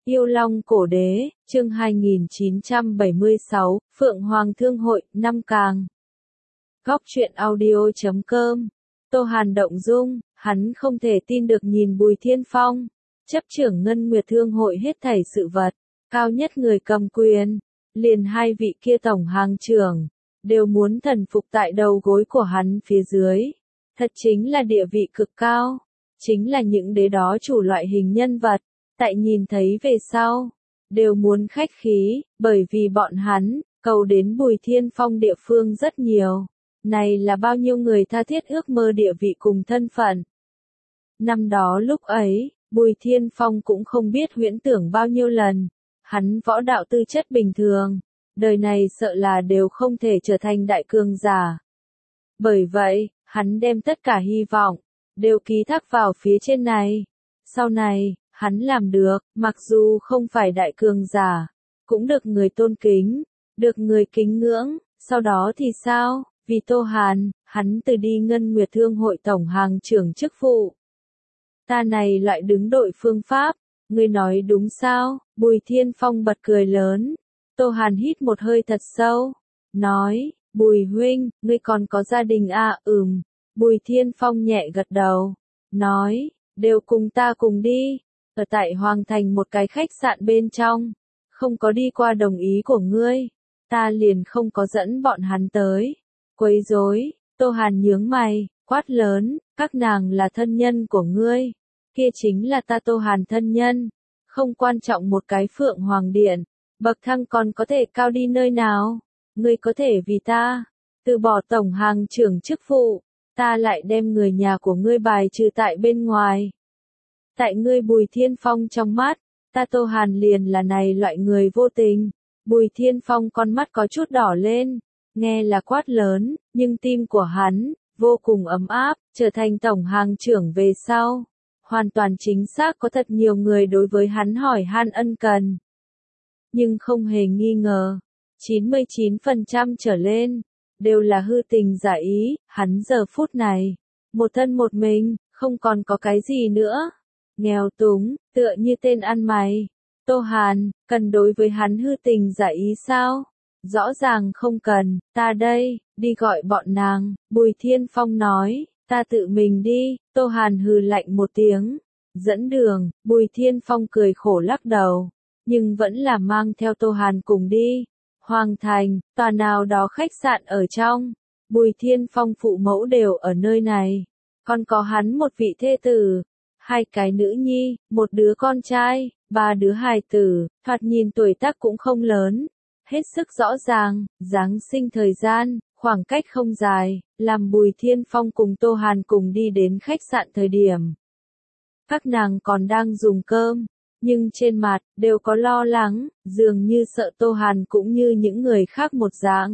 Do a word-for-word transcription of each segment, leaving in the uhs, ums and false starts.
Yêu Long Cổ Đế, chương hai nghìn chín trăm bảy mươi sáu, Phượng Hoàng Thương Hội, Năm Càng. Góc truyện audio chấm com. Tô Hàn động dung, hắn không thể tin được nhìn Bùi Thiên Phong, chấp trưởng Ngân Nguyệt Thương Hội hết thảy sự vật, cao nhất người cầm quyền, liền hai vị kia tổng hàng trưởng, đều muốn thần phục tại đầu gối của hắn phía dưới. Thật chính là địa vị cực cao, chính là những đế đó chủ loại hình nhân vật, tại nhìn thấy về sau, đều muốn khách khí, bởi vì bọn hắn, cầu đến Bùi Thiên Phong địa phương rất nhiều. Này là bao nhiêu người tha thiết ước mơ địa vị cùng thân phận. Năm đó lúc ấy, Bùi Thiên Phong cũng không biết huyễn tưởng bao nhiêu lần, hắn võ đạo tư chất bình thường, đời này sợ là đều không thể trở thành đại cường giả. Bởi vậy, hắn đem tất cả hy vọng, đều ký thác vào phía trên này. Sau này, hắn làm được, mặc dù không phải đại cường giả, cũng được người tôn kính, được người kính ngưỡng, sau đó thì sao? Vì Tô Hàn, hắn từ đi Ngân Nguyệt Thương Hội tổng hàng trưởng chức vụ. Ta này loại đứng đội phương pháp, ngươi nói đúng sao? Bùi Thiên Phong bật cười lớn. Tô Hàn hít một hơi thật sâu, nói, Bùi huynh, ngươi còn có gia đình à? Ừm. Bùi Thiên Phong nhẹ gật đầu, nói, đều cùng ta cùng đi, ở tại Hoàng Thành một cái khách sạn bên trong, không có đi qua đồng ý của ngươi, ta liền không có dẫn bọn hắn tới. Quấy rối. Tô Hàn nhướng mày, quát lớn, các nàng là thân nhân của ngươi, kia chính là ta Tô Hàn thân nhân, không quan trọng một cái Phượng Hoàng Điện, bậc thang còn có thể cao đi nơi nào, ngươi có thể vì ta, từ bỏ tổng hàng trưởng chức vụ, ta lại đem người nhà của ngươi bài trừ tại bên ngoài. Tại ngươi Bùi Thiên Phong trong mắt, ta Tô Hàn liền là này loại người vô tình. Bùi Thiên Phong con mắt có chút đỏ lên. Nghe là quát lớn, nhưng tim của hắn, vô cùng ấm áp, trở thành tổng hàng trưởng về sau. Hoàn toàn chính xác có thật nhiều người đối với hắn hỏi han ân cần. Nhưng không hề nghi ngờ, chín mươi chín phần trăm trở lên, đều là hư tình giả ý, hắn giờ phút này, một thân một mình, không còn có cái gì nữa. Nghèo túng, tựa như tên ăn mày. Tô Hàn, cần đối với hắn hư tình giả ý sao? Rõ ràng không cần, ta đây, đi gọi bọn nàng, Bùi Thiên Phong nói, ta tự mình đi. Tô Hàn hừ lạnh một tiếng, dẫn đường. Bùi Thiên Phong cười khổ lắc đầu, nhưng vẫn là mang theo Tô Hàn cùng đi. Hoàng Thành, tòa nào đó khách sạn ở trong, Bùi Thiên Phong phụ mẫu đều ở nơi này, còn có hắn một vị thê tử, hai cái nữ nhi, một đứa con trai, ba đứa hài tử, thoạt nhìn tuổi tác cũng không lớn. Hết sức rõ ràng, Giáng sinh thời gian, khoảng cách không dài, làm Bùi Thiên Phong cùng Tô Hàn cùng đi đến khách sạn thời điểm. Các nàng còn đang dùng cơm, nhưng trên mặt, đều có lo lắng, dường như sợ Tô Hàn cũng như những người khác một dạng.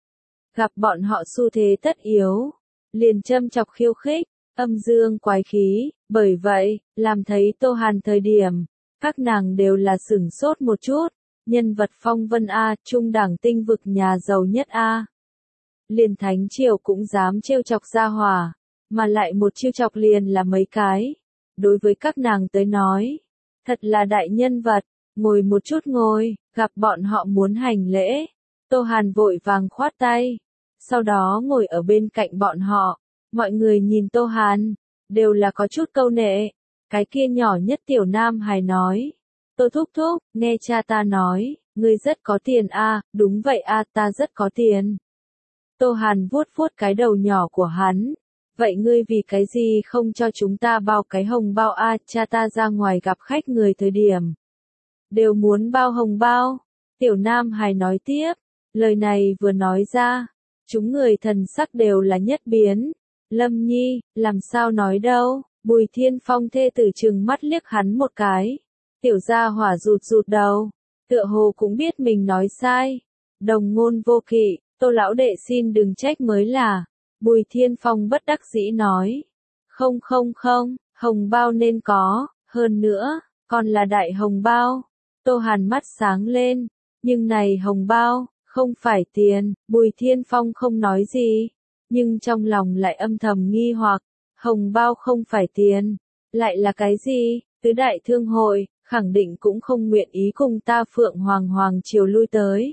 Gặp bọn họ xu thế tất yếu, liền châm chọc khiêu khích, âm dương quái khí, bởi vậy, làm thấy Tô Hàn thời điểm, các nàng đều là sửng sốt một chút. Nhân vật phong vân A, trung đẳng tinh vực nhà giàu nhất A. Liền thánh triều cũng dám trêu chọc gia hỏa, mà lại một trêu chọc liền là mấy cái. Đối với các nàng tới nói, thật là đại nhân vật, ngồi một chút ngồi, gặp bọn họ muốn hành lễ. Tô Hàn vội vàng khoát tay, sau đó ngồi ở bên cạnh bọn họ. Mọi người nhìn Tô Hàn, đều là có chút câu nệ. Cái kia nhỏ nhất tiểu nam hài nói. Tô thúc thúc, nghe cha ta nói, ngươi rất có tiền a, à, đúng vậy a, à, ta rất có tiền. Tô Hàn vuốt vuốt cái đầu nhỏ của hắn, vậy ngươi vì cái gì không cho chúng ta bao cái hồng bao a, à, cha ta ra ngoài gặp khách người thời điểm. Đều muốn bao hồng bao, tiểu nam hài nói tiếp, lời này vừa nói ra, chúng người thần sắc đều là nhất biến. Lâm Nhi, làm sao nói đâu, Bùi Thiên Phong thê tử trừng mắt liếc hắn một cái. Tiểu gia hỏa rụt rụt đầu, tựa hồ cũng biết mình nói sai. Đồng ngôn vô kỵ, Tô lão đệ xin đừng trách mới là. Bùi Thiên Phong bất đắc dĩ nói. Không không không, hồng bao nên có, hơn nữa, còn là đại hồng bao. Tô Hàn mắt sáng lên, nhưng này hồng bao, không phải tiền. Bùi Thiên Phong không nói gì, nhưng trong lòng lại âm thầm nghi hoặc. Hồng bao không phải tiền, lại là cái gì? Tứ đại thương hội, khẳng định cũng không nguyện ý cùng ta Phượng Hoàng Hoàng Triều lui tới.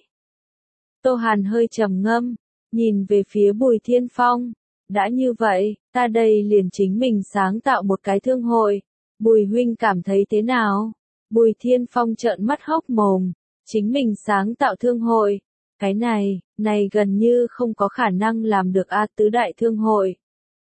Tô Hàn hơi trầm ngâm, nhìn về phía Bùi Thiên Phong. Đã như vậy, ta đây liền chính mình sáng tạo một cái thương hội. Bùi huynh cảm thấy thế nào? Bùi Thiên Phong trợn mắt hốc mồm. Chính mình sáng tạo thương hội. Cái này, này gần như không có khả năng làm được a tứ đại thương hội.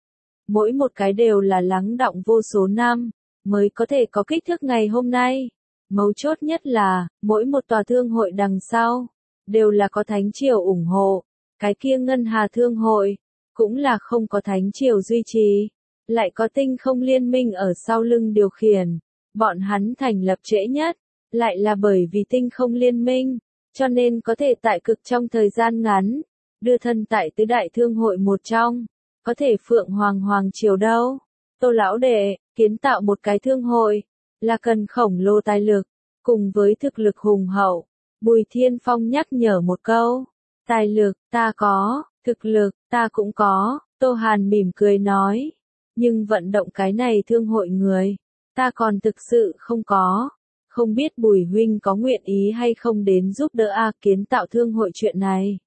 Mỗi một cái đều là lắng đọng vô số năm, mới có thể có kích thước ngày hôm nay. Mấu chốt nhất là, mỗi một tòa thương hội đằng sau, đều là có Thánh Triều ủng hộ. Cái kia Ngân Hà Thương hội, cũng là không có Thánh Triều duy trì, lại có Tinh Không Liên minh ở sau lưng điều khiển. Bọn hắn thành lập trễ nhất, lại là bởi vì Tinh Không Liên minh, cho nên có thể tại cực trong thời gian ngắn, đưa thân tại tứ đại thương hội một trong, có thể Phượng Hoàng Hoàng Triều đâu. Tô lão đệ, kiến tạo một cái thương hội, là cần khổng lồ tài lực, cùng với thực lực hùng hậu. Bùi Thiên Phong nhắc nhở một câu, tài lực, ta có, thực lực, ta cũng có, Tô Hàn mỉm cười nói, nhưng vận động cái này thương hội người, ta còn thực sự không có. Không biết Bùi huynh có nguyện ý hay không đến giúp đỡ A kiến tạo thương hội chuyện này.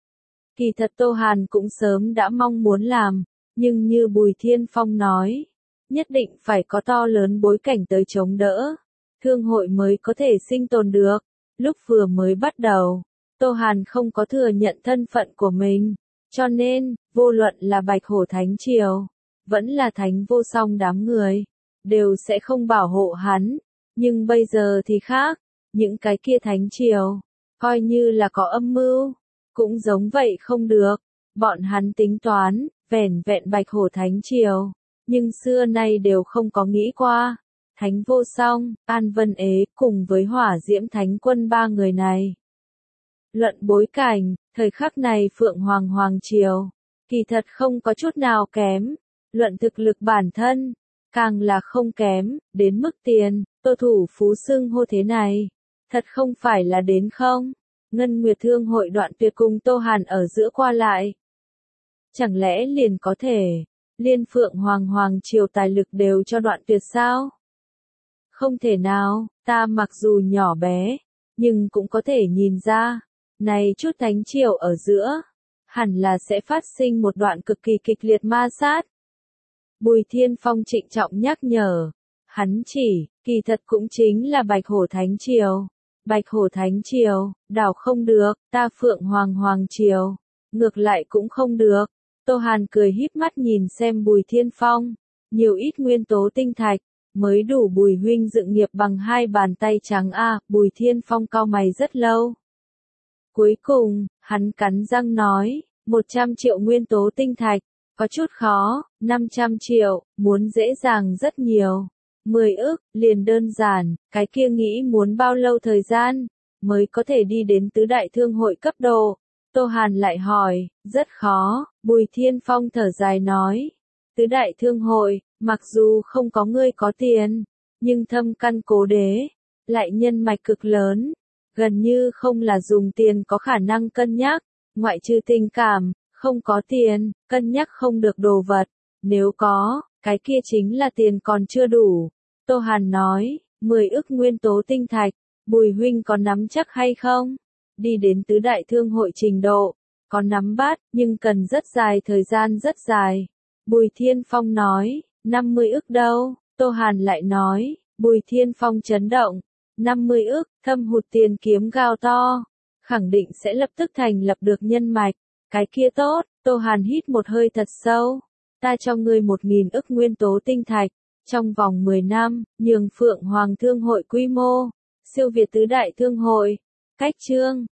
Kỳ thật Tô Hàn cũng sớm đã mong muốn làm, nhưng như Bùi Thiên Phong nói, nhất định phải có to lớn bối cảnh tới chống đỡ, thương hội mới có thể sinh tồn được. Lúc vừa mới bắt đầu, Tô Hàn không có thừa nhận thân phận của mình, cho nên, vô luận là Bạch Hổ Thánh Triều, vẫn là Thánh Vô Song đám người, đều sẽ không bảo hộ hắn. Nhưng bây giờ thì khác, những cái kia Thánh Triều, coi như là có âm mưu, cũng giống vậy không được. Bọn hắn tính toán, vẻn vẹn Bạch Hổ Thánh Triều, nhưng xưa nay đều không có nghĩ qua. Thánh Vô Song, An Vân Ế cùng với Hỏa Diễm Thánh Quân ba người này. Luận bối cảnh, thời khắc này Phượng Hoàng Hoàng Triều, kỳ thật không có chút nào kém. Luận thực lực bản thân, càng là không kém, đến mức tiền, Tô thủ phú xưng hô thế này. Thật không phải là đến không? Ngân Nguyệt Thương hội Đoạn Tuyệt cùng Tô Hàn ở giữa qua lại. Chẳng lẽ liền có thể, liên Phượng Hoàng Hoàng Triều tài lực đều cho Đoạn Tuyệt sao? Không thể nào, ta mặc dù nhỏ bé, nhưng cũng có thể nhìn ra, này chút Thánh Triều ở giữa, hẳn là sẽ phát sinh một đoạn cực kỳ kịch liệt ma sát. Bùi Thiên Phong trịnh trọng nhắc nhở, hắn chỉ, kỳ thật cũng chính là Bạch Hổ Thánh Triều. Bạch Hổ Thánh Triều, đảo không được, ta Phượng Hoàng Hoàng Triều, ngược lại cũng không được. Tô Hàn cười híp mắt nhìn xem Bùi Thiên Phong, nhiều ít nguyên tố tinh thạch, mới đủ Bùi huynh dựng nghiệp bằng hai bàn tay trắng a. Bùi Thiên Phong cau mày rất lâu. Cuối cùng, hắn cắn răng nói, một trăm triệu nguyên tố tinh thạch, có chút khó, năm trăm triệu, muốn dễ dàng rất nhiều. mười ức, liền đơn giản, cái kia nghĩ muốn bao lâu thời gian, mới có thể đi đến tứ đại thương hội cấp độ. Tô Hàn lại hỏi, rất khó, Bùi Thiên Phong thở dài nói. Tứ đại thương hội, mặc dù không có ngươi có tiền, nhưng thâm căn cố đế, lại nhân mạch cực lớn, gần như không là dùng tiền có khả năng cân nhắc, ngoại trừ tình cảm, không có tiền, cân nhắc không được đồ vật, nếu có, cái kia chính là tiền còn chưa đủ. Tô Hàn nói, mười ức nguyên tố tinh thạch, Bùi huynh có nắm chắc hay không? Đi đến tứ đại thương hội trình độ, có nắm bắt, nhưng cần rất dài thời gian rất dài. Bùi Thiên Phong nói, năm mươi ức đâu? Tô Hàn lại nói, Bùi Thiên Phong chấn động, năm mươi ức, thâm hụt tiền kiếm gao to, khẳng định sẽ lập tức thành lập được nhân mạch. Cái kia tốt, Tô Hàn hít một hơi thật sâu, ta cho ngươi một nghìn ức nguyên tố tinh thạch, trong vòng mười năm, nhường Phượng Hoàng Thương hội quy mô, siêu việt tứ đại thương hội. Cách chương